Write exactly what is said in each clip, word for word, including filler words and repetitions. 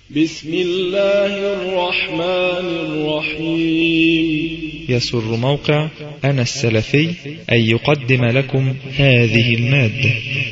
بسم الله الرحمن الرحيم. يسر موقع أنا السلفي أن يقدم لكم هذه المادة.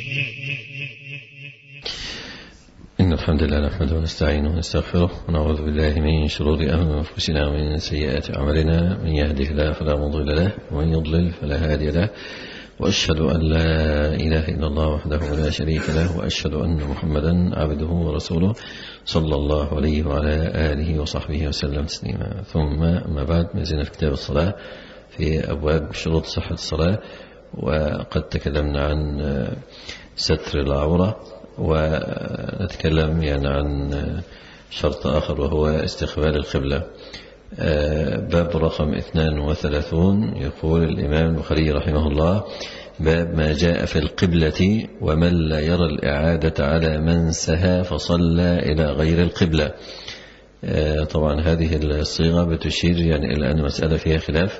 إن الحمد لله نحمده ونستعينه ونستغفره ونعوذ بالله من شرور أنفسنا ومن سيئات أعمالنا، من يهده الله فلا مضل له ومن يضلل فلا هادي له، وأشهد أن لا إله إلا الله وحده لا شريك له، وأشهد أن محمدا عبده ورسوله صلى الله عليه وعلى آله وصحبه وسلم تسليما. ثم ما بعد، ما زلنا في كتاب الصلاة في أبواب شروط صحة الصلاة، وقد تكلمنا عن ستر العورة، ونتكلم يعني عن شرط آخر وهو استقبال القبلة. باب رقم اثنان وثلاثون، يقول الإمام البخاري رحمه الله: باب ما جاء في القبلة ومن لا يرى الإعادة على من سهى فصلى إلى غير القبلة. طبعا هذه الصيغة بتشير يعني إلى أن المسألة فيها خلاف،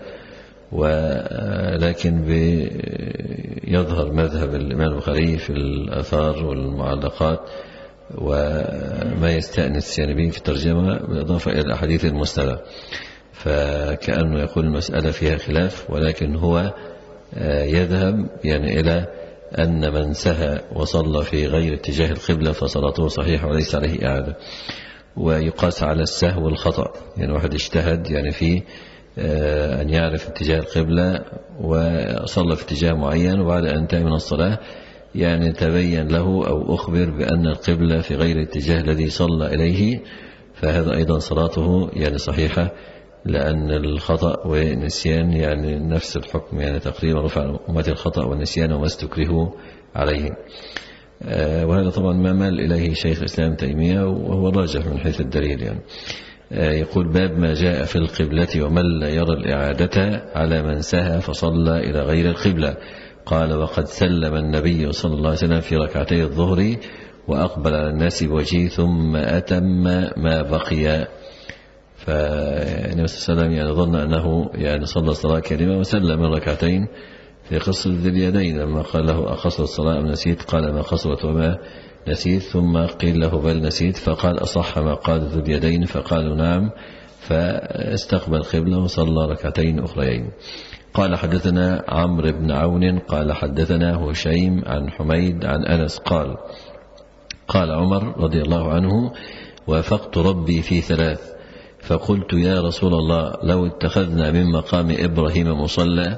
ولكن يظهر مذهب الإمام البخاري في الآثار والمعلقات وما يستأنس يعني به في الترجمة، بالإضافة إلى الأحاديث المسندة، فكأنه يقول المسألة فيها خلاف، ولكن هو يذهب يعني إلى أن من سهى وصلى في غير اتجاه القبلة فصلاته صحيحة وليس عليه إعادة. ويقاس على السهو والخطأ، يعني واحد اجتهد يعني في أن يعرف اتجاه القبلة وصلى في اتجاه معين، وبعد أن انتهى من الصلاة يعني تبين له أو أخبر بأن القبلة في غير الاتجاه الذي صلى إليه، فهذا أيضا صلاته يعني صحيحة، لأن الخطأ والنسيان يعني نفس الحكم، يعني تقريبا رفع أمة الخطأ والنسيان وما استكرهوا عليه. وهذا طبعا ما مال إليه شيخ الإسلام تيمية، وهو راجح من حيث الدليل. يعني يقول: باب ما جاء في القبلة ومن لا يرى الإعادة على من سهى فصلى إلى غير القبلة. قال: وقد سلم النبي صلى الله عليه وسلم في ركعتي الظهر وأقبل على الناس بوجهه ثم أتم ما بقي. فالنبي صلى الله عليه وسلم يعني ظن أنه يعني صلى الصلاة كريمة وسلم من ركعتين في قصة ذي اليدين، لما قال له: أقصرت الصلاة أم نسيت؟ قال: ما قصرت وما نسيت. ثم قيل له: بل نسيت. فقال: أصح ما قال ذو اليدين؟ فقالوا: نعم. فاستقبل القبلة وصلى ركعتين أخريين. قال: حدثنا عمرو بن عون قال حدثنا هشيم عن حميد عن أنس قال: قال عمر رضي الله عنه: وافقت ربي في ثلاث، فقلت: يا رسول الله، لو اتخذنا من مقام إبراهيم مصلى،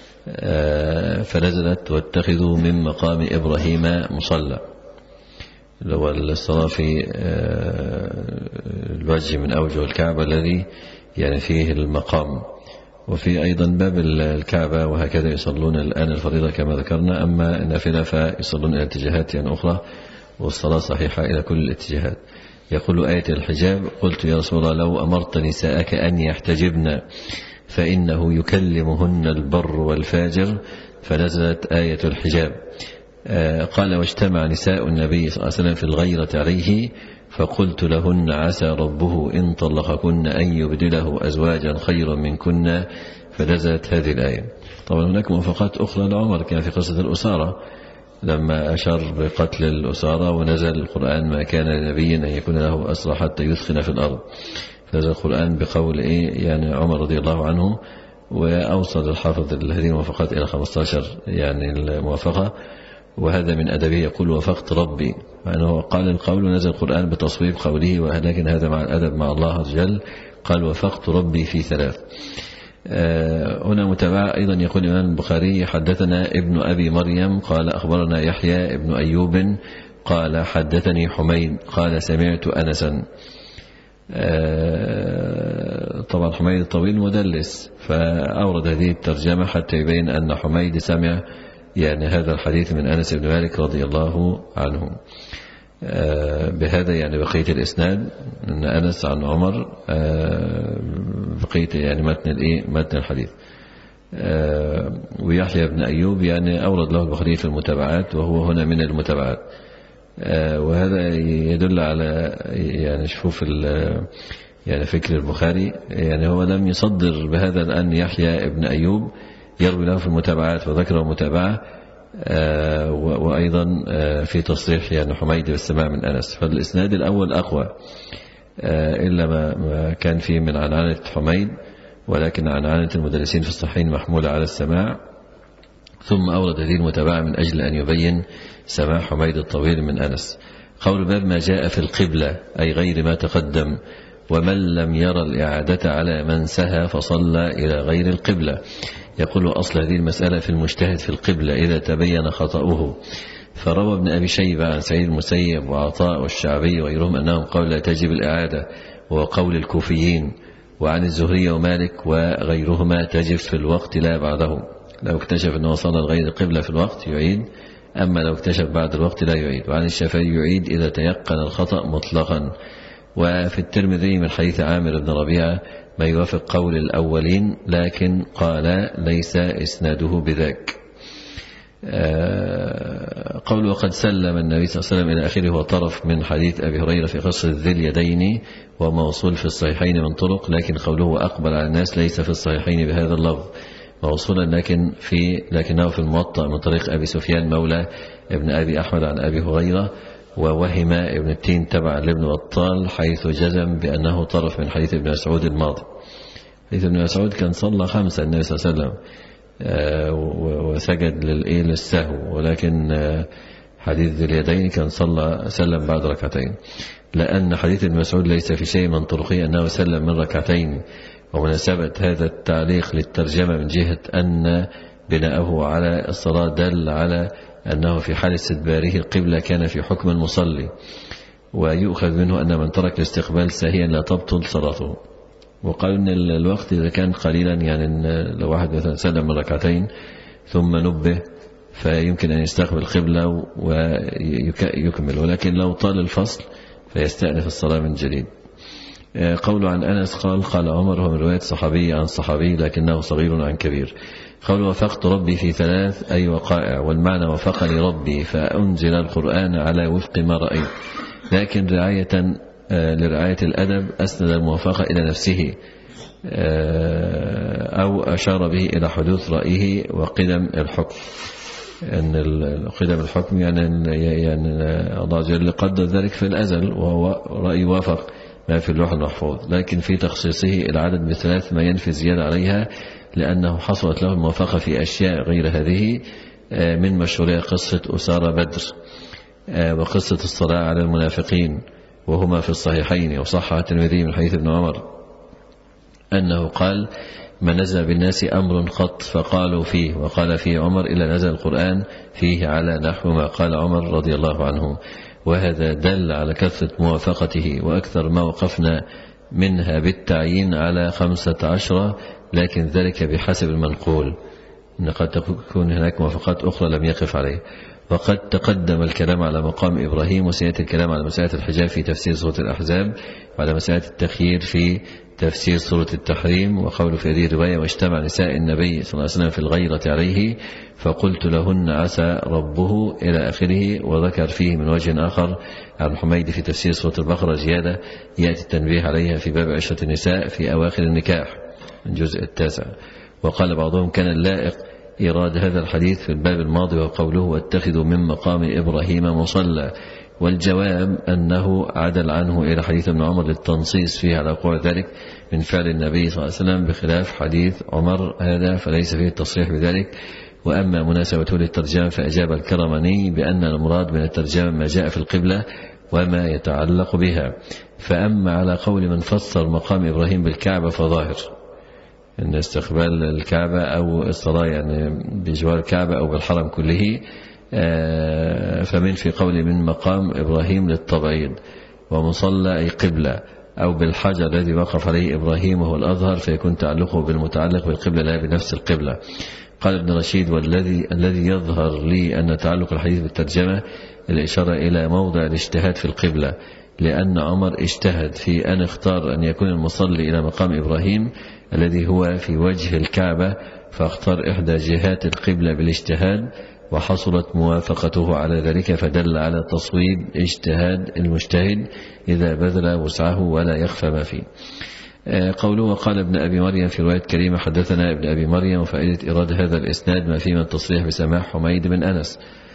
فنزلت: واتخذوا من مقام إبراهيم مصلى، لو الصلاة في الوجه من أوجه الكعبة الذي يعني فيه المقام. وفي أيضا باب الكعبة، وهكذا يصلون الآن الفريضة كما ذكرنا، أما النافلة فيصلون إلى اتجاهات يعني أخرى، والصلاة صحيحة إلى كل الاتجاهات. يقول: آية الحجاب: قلت يا رسول الله، لو أمرت نساءك أن يحتجبن فإنه يكلمهن البر والفاجر، فنزلت آية الحجاب. قال: واجتمع نساء النبي صلى الله عليه وسلم في الغيرة عليه، فقلت لهن: عسى ربه إن طلقكن أن يبدله أزواجا خيرا منكن، فنزلت هذه الآية. طبعا هناك موافقات أخرى لعمر، كان في قصة الأسارة لما أشار بقتل الأسارة، ونزل القرآن: ما كان لنبي أن يكون له أسرى حتى يثخن في الأرض. فنزل القرآن بقول إيه يعني عمر رضي الله عنه، وأوصل الحافظ هذه الموافقات إلى خمسة عشر يعني الموافقة، وهذا من أدبه. يقول: وافقت ربي، يعني قال القول ونزل القرآن بتصويب قوله، ولكن هذا مع الأدب مع الله عز وجل. قال: وافقت ربي في ثلاث. هنا متابعة أيضا. يقول الإمام البخاري: حدثنا ابن أبي مريم قال أخبرنا يحيى ابن أيوب قال حدثني حميد قال سمعت أنسا. طبعا حميد الطويل مدلس، فأورد هذه الترجمة حتى يبين أن حميد سمع يعني هذا الحديث من أنس بن مالك رضي الله عنه. بهذا يعني بقية الإسناد أن أنس عن عمر، بقية يعني متن الإيه متن الحديث. ويحيى بن أيوب يعني أورد له البخاري في المتابعات، وهو هنا من المتابعات. وهذا يدل على يعني شوف يعني فكر البخاري، يعني هو لم يصدر بهذا الآن يحيى ابن أيوب يروي له في المتابعات وذكر المتابعة، وأيضا في تصريح يعني حميد بالسماع من أنس. فالإسناد الأول أقوى إلا ما كان فيه من عنعنة حميد، ولكن عنعنة المدرسين في الصحيحين محمولة على السماع. ثم أورد هذه المتابعة من أجل أن يبين سماع حميد الطويل من أنس. قول باب ما جاء في القبلة أي غير ما تقدم، ومن لم يرى الإعادة على من سهى فصلى إلى غير القبلة. يقول أصل هذه المسألة في المجتهد في القبلة إذا تبين خطأه. فروى ابن أبي شيبة عن سعيد المسيب وعطاء والشعبي وغيرهم أنهم قالوا لا تجب الإعادة، وهو قول الكوفيين، وعن الزهري ومالك وغيرهما تجب في الوقت لا بعده. لو اكتشف أنه صلى لغير القبلة في الوقت يعيد، أما لو اكتشف بعد الوقت لا يعيد. وعن الشافعي يعيد إذا تيقن الخطأ مطلقا. وفي الترمذي من حديث عامر بن ربيعة ما يوافق قول الأولين، لكن قال ليس إسناده بذاك. قول وقد سلم النبي صلى الله عليه وسلم إلى آخره هو طرف من حديث أبي هريرة في قصة ذي اليدين، وموصول في الصحيحين من طرق، لكن قوله أقبل على الناس ليس في الصحيحين بهذا اللفظ موصولا، لكن في لكنه في الموطأ من طريق أبي سفيان مولى ابن أبي أحمد عن أبي هريرة، ووهم ابن التين تبع لابن بطال حيث جزم بأنه طرف من حديث ابن مسعود الماضي. حديث ابن مسعود كان صلى خمسة النبي صلى الله عليه وسلم وسجد للسهو، ولكن حديث ذي اليدين كان صلى سلم بعد ركعتين، لأن حديث ابن مسعود ليس في شيء من طرقه أنه سلم من ركعتين. ومناسبة هذا التعليق للترجمة من جهة أن بناءه على الصلاة دل على أنه في حال استدباره القبلة كان في حكم المصلي، ويؤخذ منه أن من ترك الاستقبال ساهيا لا تبطل صلاته. وقال أن الوقت إذا كان قليلا، يعني لو واحد مثلا سلم من ركعتين ثم نبه فيمكن أن يستقبل القبلة ويكمل، ولكن لو طال الفصل فيستأنف الصلاة من جديد. قول عن أنس قال قال عمر، هو من رواية صحابي عن صحابي لكنه صغير عن كبير. قول وفقت ربي في ثلاث أي وقائع، والمعنى وفقني ربي فأنزل القرآن على وفق ما رأيت، لكن رعاية لرعاية الأدب أسند الموافقة إلى نفسه أو أشار به إلى حدوث رأيه وقدم الحكم. أن قدم الحكم يعني يعني الله جل قدر ذلك في الأزل، وهو رأي وافق ما في اللوح المحفوظ، لكن في تخصيصه العدد بثلاث ما ينفي زيادة عليها، لأنه حصلت له الموافقة في أشياء غير هذه، من مشهورها قصة أسارة بدر وقصة الصلاة على المنافقين، وهما في الصحيحين. وصح الترمذي من حديث ابن عمر أنه قال ما نزل بالناس أمر قط فقالوا فيه، وقال فيه عمر إلا نزل القرآن فيه على نحو ما قال عمر رضي الله عنه. وهذا دل على كثرة موافقته، وأكثر ما وقفنا منها بالتعيين على خمسة عشر، لكن ذلك بحسب المنقول، إن قد تكون هناك موافقات أخرى لم يقف عليه. وقد تقدم الكلام على مقام إبراهيم، وسيأتي الكلام على مسألة الحجاب في تفسير سورة الأحزاب، وعلى مسألة التخيير في تفسير سورة التحريم. وقول في هذه الرواية واجتمع نساء النبي صلى الله عليه وسلم في الغيرة عليه فقلت لهن عسى ربه إلى آخره. وذكر فيه من وجه آخر عن حميد في تفسير سورة البقرة زيادة يأتي التنبيه عليها في باب عشرة النساء في أواخر النكاح الجزء التاسع. وقال بعضهم كان اللائق إيراد هذا الحديث في الباب الماضي وقوله واتخذوا من مقام إبراهيم مصلى، والجواب أنه عدل عنه إلى حديث ابن عمر للتنصيص فيه على وقوع ذلك من فعل النبي صلى الله عليه وسلم، بخلاف حديث عمر هذا فليس فيه التصريح بذلك. وأما مناسبته للترجمة فأجاب الكرماني بأن المراد من الترجمة ما جاء في القبلة وما يتعلق بها. فأما على قول من فسر مقام إبراهيم بالكعبة فظاهر أن استقبال الكعبة أو الصلاة يعني بجوار الكعبة أو بالحرم كله، فمن في قول من مقام إبراهيم للتبعيد، ومصلى أي قبلة، أو بالحجر الذي وقف عليه إبراهيم وهو الأظهر فيكون تعلقه بالمتعلق بالقبلة لا بنفس القبلة. قال ابن رشيد والذي الذي يظهر لي أن تعلق الحديث بالترجمة الإشارة إلى موضع الاجتهاد في القبلة، لأن عمر اجتهد في أن اختار أن يكون المصلي إلى مقام إبراهيم الذي هو في وجه الكعبة، فاختار إحدى جهات القبلة بالاجتهاد، وحصلت موافقته على ذلك، فدل على تصويب اجتهاد المجتهد إذا بذل وسعه ولا يخفى ما فيه. قوله قال ابن أبي مريم في رواية كريمة حدثنا ابن أبي مريم، وفائدة إيراد هذا الإسناد ما فيه من التصريح بسماع حميد بن أنس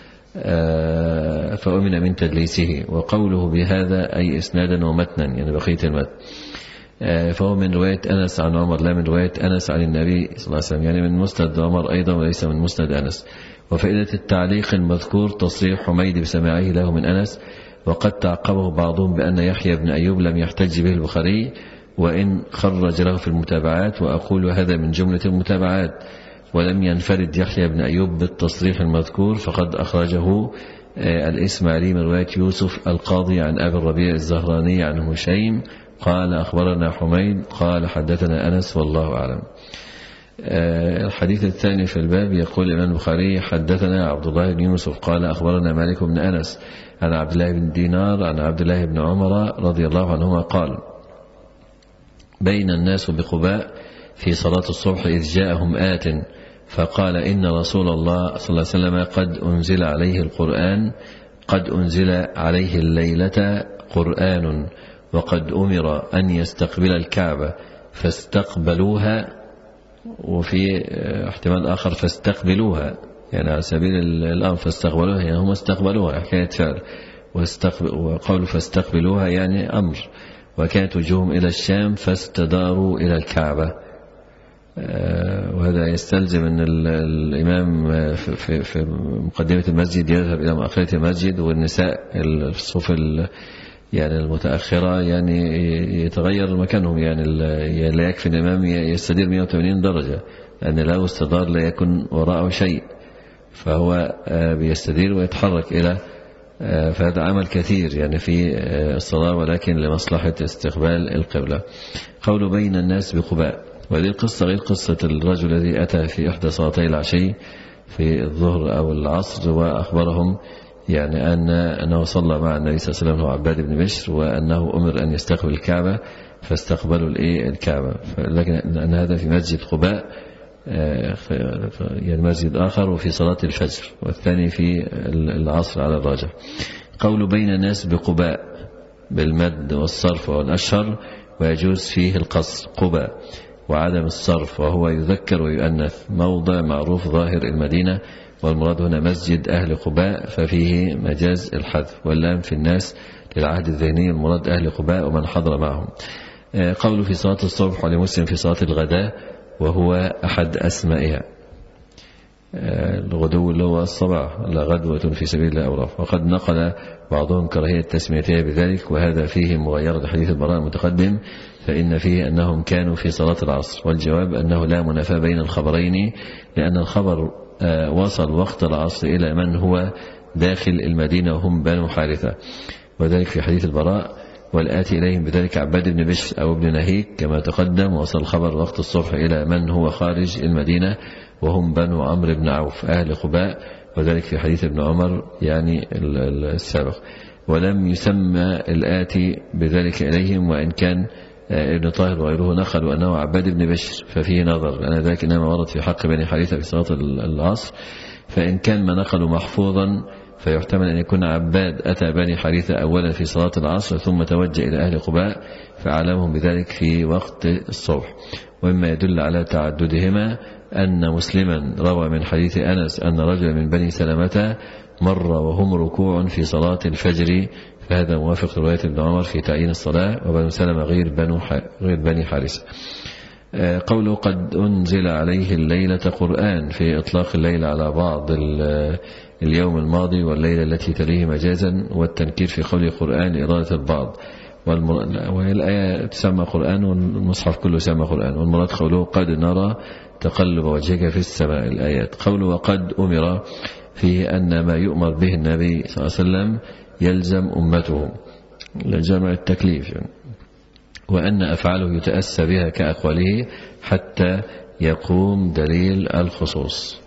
فأمن من تدليسه. وقوله بهذا أي إسنادا ومتنا، يعني بقية المتن، فهو من رواية أنس عن عمر لا من رواية أنس عن النبي صلى الله عليه وسلم، يعني من مسند عمر أيضا وليس من مسند أنس. وفائدة التعليق المذكور تصريح حميد بسماعه له من أنس، وقد تعقبه بعضهم بأن يحيى بن أيوب لم يحتج به البخاري وإن خرج له في المتابعات، وأقول هذا من جملة المتابعات، ولم ينفرد يحيى بن أيوب بالتصريح المذكور، فقد أخرجه الإسماعيلي من رواية يوسف القاضي عن أبي الربيع الزهراني عن هشيم قال أخبرنا حميد قال حدثنا أنس والله أعلم. الحديث الثاني في الباب يقول الإمام البخاري حدثنا عبد الله بن يوسف قال أخبرنا مالك بن أنس عن عبد الله بن دينار عن عبد الله بن عمر رضي الله عنهما قال بين الناس بقباء في صلاة الصبح إذ جاءهم آت فقال إن رسول الله صلى الله عليه وسلم قد أنزل عليه القرآن قد أنزل عليه الليلة قرآن وقد أمر أن يستقبل الكعبة فاستقبلوها، وفي احتمال آخر فاستقبلوها، يعني على سبيل الأمر فاستقبلوها يعني هم استقبلوها حكاية فعل، وقول فاستقبلوها يعني أمر، وكانت وجوههم إلى الشام فاستداروا إلى الكعبة. وهذا يستلزم أن الإمام في, في مقدمة المسجد يذهب إلى مؤخرة المسجد، والنساء الصف يعني المتأخرة يعني يتغير مكانهم، يعني لا يكفي الإمام يستدير مئة وثمانين درجة، لأن لو استدار لا يكون وراءه شيء، فهو بيستدير ويتحرك إلى، فهذا عمل كثير يعني في الصلاة، ولكن لمصلحة استقبال القبلة. قول بين الناس بقباء، وهذه القصة غير قصة الرجل الذي أتى في إحدى صلاتي العشي في الظهر أو العصر وأخبرهم يعني أن أنه صلى مع النبي صلى الله عليه وسلم هو عباد بن بشر، وأنه أمر أن يستقبل الكعبة فاستقبلوا الكعبة، لكن أن هذا في مسجد قباء يعني مسجد آخر، وفي صلاة الفجر، والثاني في العصر على الراجح. قول بين الناس بقباء بالمد والصرف والأشهر، ويجوز فيه القصر قباء وعدم الصرف، وهو يذكر ويؤنث موضع معروف ظاهر المدينة، والمراد هنا مسجد أهل قباء ففيه مجاز الحذف، واللام في الناس للعهد الذهني، المراد أهل قباء ومن حضر معهم. قوله في صلاة الصبح ولمسلم في صلاة الغداء، وهو أحد أسمائها، الغدو اللي هو الصباح، لا غدوة في سبيل الله أوراف، وقد نقل بعضهم كراهية تسميتها بذلك، وهذا فيه مغايرة حديث البراء المتقدم، فإن فيه أنهم كانوا في صلاة العصر، والجواب أنه لا منافاة بين الخبرين، لأن الخبر وصل وقت العصر إلى من هو داخل المدينة وهم بنو حارثة، وذلك في حديث البراء والآتي إليهم بذلك عباد بن بشر أو ابن نهيك كما تقدم، وصل الخبر وقت الصبح إلى من هو خارج المدينة وهم بنو عمرو بن عوف أهل قباء، وذلك في حديث ابن عمر يعني السابق. ولم يسمى الآتي بذلك إليهم، وإن كان ابن طاهر وغيره نقلوا أنه عباد بن بشر، ففيه نظر، لأن ذلك إنما ورد في حق بني حارثة في صلاة العصر، فإن كان ما نقلوا محفوظا فيحتمل أن يكون عباد أتى بني حارثة أولا في صلاة العصر ثم توجه إلى أهل قباء فعلمهم بذلك في وقت الصبح. ومما يدل على تعددهما أن مسلما روى من حديث أنس أن رجل من بني سلمة مر وهم ركوع في صلاة الفجر، فهذا موافق رواية ابن عمر في تعيين الصلاة، وبنو سلمة غير بنو غير بني حارثة. قوله قد أنزل عليه الليلة قرآن، في إطلاق الليلة على بعض اليوم الماضي والليلة التي تليه مجازا، والتنكير في قول قرآن إرادة البعض، وهي الآية تسمى قرآن والمصحف كله يسمى قرآن، والمراد قوله قد نرى تقلب وجهك في السماء الآيات. قوله وقد أمر، فيه أن ما يؤمر به النبي صلى الله عليه وسلم يلزم أمته لجمع التكليف، وأن أفعاله يتأسى بها كأقواله حتى يقوم دليل الخصوص.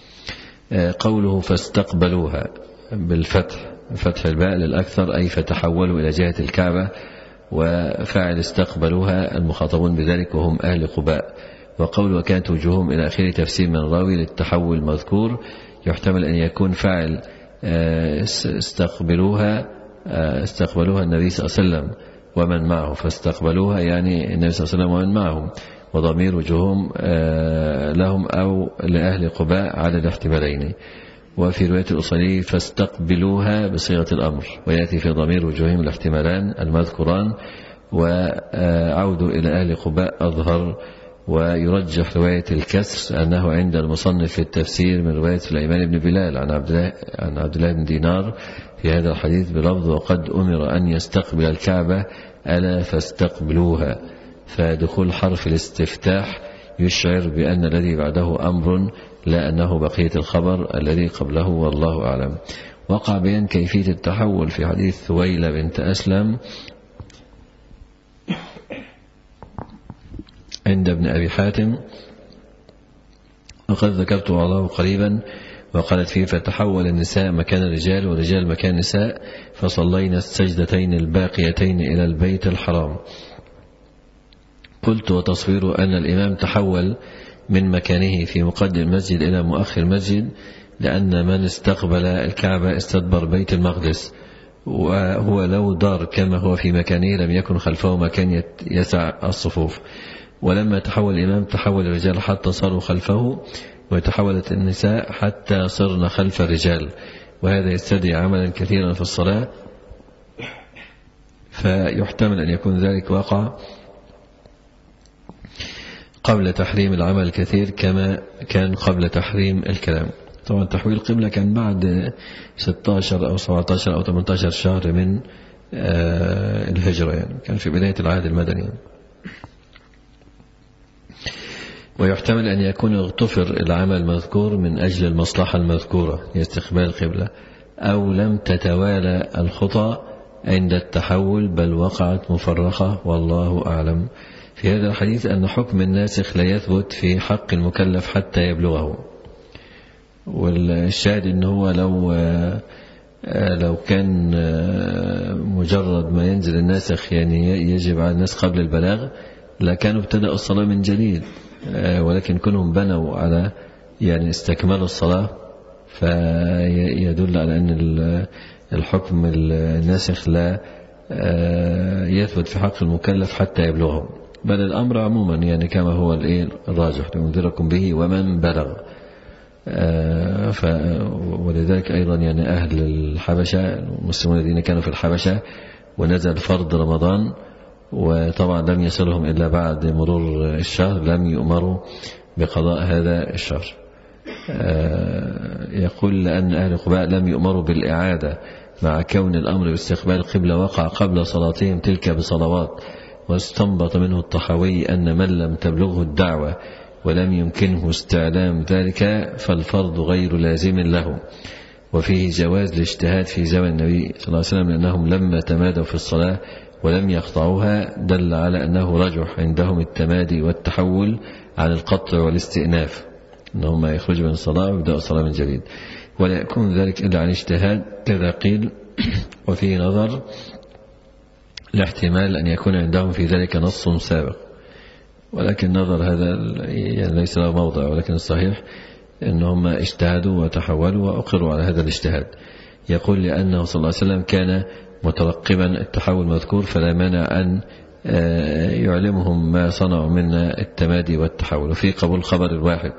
قوله فاستقبلوها بالفتح، فتح الباء للأكثر، أي فتحولوا إلى جهة الكعبة، وفاعل استقبلوها المخاطبون بذلك وهم أهل قباء. وقول وكانت وجوههم إلى آخره تفسير من راوي للتحول المذكور، يحتمل أن يكون فاعل استقبلوها استقبلوها النبي صلى الله عليه وسلم ومن معه فاستقبلوها، يعني النبي صلى الله عليه وسلم ومن معهم، وضمير وجوههم لهم أو لأهل قباء على الاحتمالين. وفي رواية الأصلي فاستقبلوها بصيغة الأمر، ويأتي في ضمير وجوههم الاحتمالان المذكوران، وعودوا إلى أهل قباء أظهر. ويرجح رواية الكسر أنه عند المصنف في التفسير من رواية سليمان بن بلال عن عبد الله عن عبد الله بن دينار في هذا الحديث بلفظ وقد أمر أن يستقبل الكعبة ألا فاستقبلوها. فدخول حرف الاستفتاح يشعر بأن الذي بعده أمر لا أنه بقية الخبر الذي قبله، والله أعلم. وقع بيان كيفية التحول في حديث ثويلة بنت أسلم عند ابن أبي حاتم، وقد ذكرت الله قريبا، وقالت فيه فتحول النساء مكان الرجال والرجال مكان النساء فصلينا السجدتين الباقيتين إلى البيت الحرام. قلت وتصوير أن الإمام تحول من مكانه في مقدم المسجد إلى مؤخر المسجد، لأن من استقبل الكعبة استدبر بيت المقدس، وهو لو دار كما هو في مكانه لم يكن خلفه مكان يسع الصفوف. ولما تحول الإمام تحول الرجال حتى صاروا خلفه، وتحولت النساء حتى صرن خلف الرجال، وهذا يستدعي عملا كثيرا في الصلاة، فيحتمل أن يكون ذلك واقع قبل تحريم العمل الكثير كما كان قبل تحريم الكلام. طبعا تحويل القبلة كان بعد ستة عشر أو سبعة عشر أو ثمانية عشر شهر من الهجرة، يعني كان في بداية العهد المدني. ويحتمل أن يكون اغتفر العمل المذكور من أجل المصلحة المذكورة لاستقبال القبلة، أو لم تتوالى الخطى عند التحول بل وقعت مفرقة، والله أعلم. في هذا الحديث أن حكم الناسخ لا يثبت في حق المكلف حتى يبلغه، والشاهد أنه هو لو لو كان مجرد ما ينزل الناسخ يعني يجب على الناس قبل البلاغ لكانوا ابتدأوا الصلاة من جديد، ولكن كلهم بنوا على يعني استكمال الصلاة، فيدل على أن الحكم الناسخ لا يثبت في حق المكلف حتى يبلغه، بل الأمر عموما يعني كما هو الراجح لأنذركم به ومن بلغ. ولذلك أيضا يعني أهل الحبشة المسلمون الذين كانوا في الحبشة ونزل فرض رمضان وطبعا لم يصلهم إلا بعد مرور الشهر لم يؤمروا بقضاء هذا الشهر. يقول لأن أهل قباء لم يؤمروا بالإعادة مع كون الأمر باستقبال القبلة وقع قبل صلاتهم تلك بصلوات، واستنبط منه الطحاوي أن من لم تبلغه الدعوة ولم يمكنه استعلام ذلك فالفرض غير لازم له. وفيه جواز الاجتهاد في زمن النبي صلى الله عليه وسلم لأنهم لما تمادوا في الصلاة ولم يقطعوها دل على أنه رجح عندهم التمادي والتحول عن القطع والاستئناف، أنهم يخرجوا من الصلاة ويبدأوا الصلاة من جديد، ولا يكون ذلك إلا عن اجتهاد كذا قيل. وفيه نظر لاحتمال أن يكون عندهم في ذلك نص سابق، ولكن نظر هذا يعني ليس له موضع، ولكن الصحيح أنهم اجتهدوا وتحولوا وأقروا على هذا الاجتهاد. يقول لأنه صلى الله عليه وسلم كان مترقبا التحول المذكور فلا مانع أن يعلمهم ما صنعوا من التمادي والتحول. وفي قبول خبر الواحد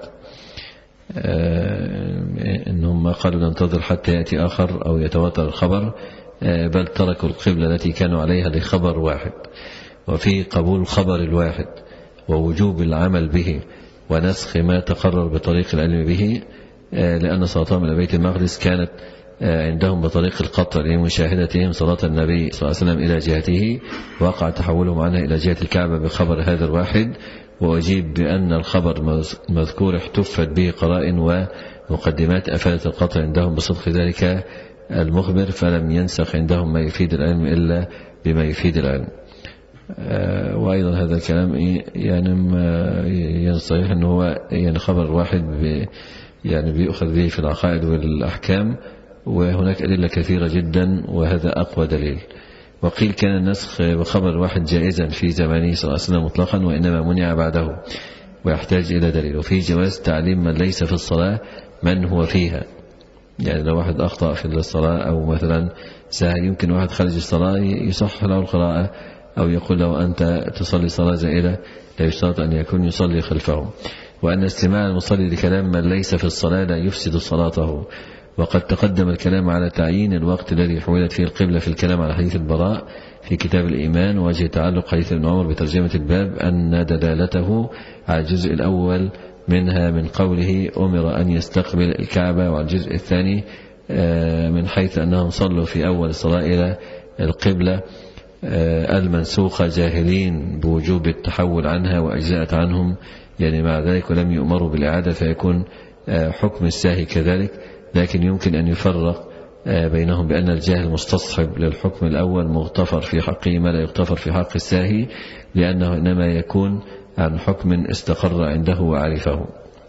إنهم ما قالوا ننتظر حتى يأتي آخر أو يتواتر الخبر، بل تركوا القبلة التي كانوا عليها لخبر واحد. وفي قبول خبر الواحد ووجوب العمل به ونسخ ما تقرر بطريق العلم به، لأن صلاتهم إلى بيت المقدس كانت عندهم بطريق القطع لمشاهدتهم صلاة النبي صلى الله عليه وسلم إلى جهته، وقع تحولهم عنها إلى جهة الكعبة بخبر هذا الواحد. وأجيب بأن الخبر المذكور احتفت به قرائن ومقدمات أفادت القطع عندهم بصدق ذلك المخبر، فلم ينسخ عندهم ما يفيد العلم إلا بما يفيد العلم. وأيضا هذا الكلام يعني يعني صحيح أنه هو يعني خبر واحد يعني بيأخذ به في العقائد والأحكام، وهناك أدلة كثيرة جدا وهذا أقوى دليل. وقيل كان النسخ بخبر واحد جائزا في زمانه صلى الله عليه وسلم مطلقا، وإنما منع بعده ويحتاج إلى دليل. وفي جواز تعليم من ليس في الصلاة من هو فيها، يعني لو واحد أخطأ في الصلاة أو مثلا سهل يمكن واحد خارج الصلاة يصح له القراءة أو يقول له أنت تصلي صلاة زائدة لا يشترط أن يكون يصلي خلفه. وأن استماع المصلي لكلام من ليس في الصلاة لا يفسد صلاته. وقد تقدم الكلام على تعيين الوقت الذي حولت فيه القبلة في الكلام على حديث البراء في كتاب الإيمان. وجه تعلق حديث ابن عمر بترجمة الباب أن دلالته على الجزء الأول منها من قوله أمر أن يستقبل الكعبة، وعلى الجزء الثاني من حيث أنهم صلوا في أول الصلاة إلى القبلة المنسوخة جاهلين بوجوب التحول عنها وأجزأت عنهم يعني مع ذلك ولم يؤمروا بالإعادة، فيكون حكم الساهي كذلك. لكن يمكن أن يفرق بينهم بأن الجاهل مستصحب للحكم الأول مغتفر في حقه ما لا يغتفر في حق الساهي، لأنه إنما يكون عن حكم استقر عنده وعرفه.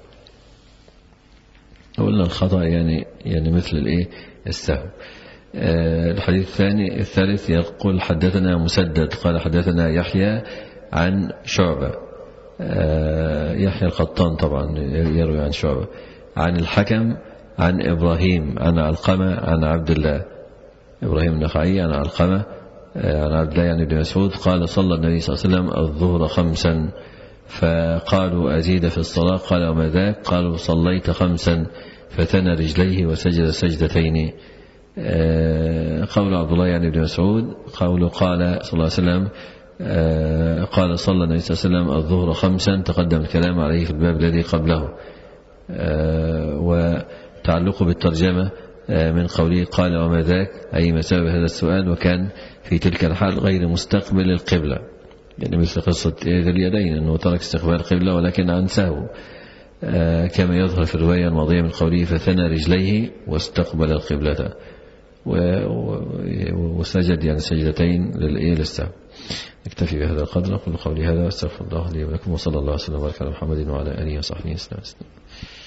قلنا الخطأ يعني يعني مثل الإيه السهو. الحديث الثاني الثالث يقول حدثنا مسدد قال حدثنا يحيى عن شعبة، يحيى القطان طبعا يروي عن شعبة، عن الحكم عن إبراهيم عن علقمة عن عبد الله، إبراهيم النخعي عن علقمة عن عبد الله يعني ابن مسعود قال صلى النبي صلى الله عليه وسلم الظهر خمسا، فقالوا أزيد في الصلاة قال وما ذاك؟ قالوا صليت خمسا، فثنى رجليه وسجد سجدتين. قول عبد الله يعني ابن مسعود قوله قال صلى الله عليه وسلم قال صلى النبي صلى الله عليه وسلم الظهر خمسا، تقدم الكلام عليه في الباب الذي قبله. وتعلقه بالترجمة من قوله قال وما ذاك أي ما سبب هذا السؤال، وكان في تلك الحال غير مستقبل القبلة، يعني مثل قصة ذي اليدين أنه ترك استقبال القبلة ولكن عن سهو، كما يظهر في الرواية الماضية من قوله فثنى رجليه واستقبل القبلة وسجد يعني سجدتين للإيه للسهو. نكتفي بهذا القدر. أقول قولي هذا واستغفر الله لي ولكم، وصلى الله وسلم وبارك على محمد وعلى آله وصحبه وسلم.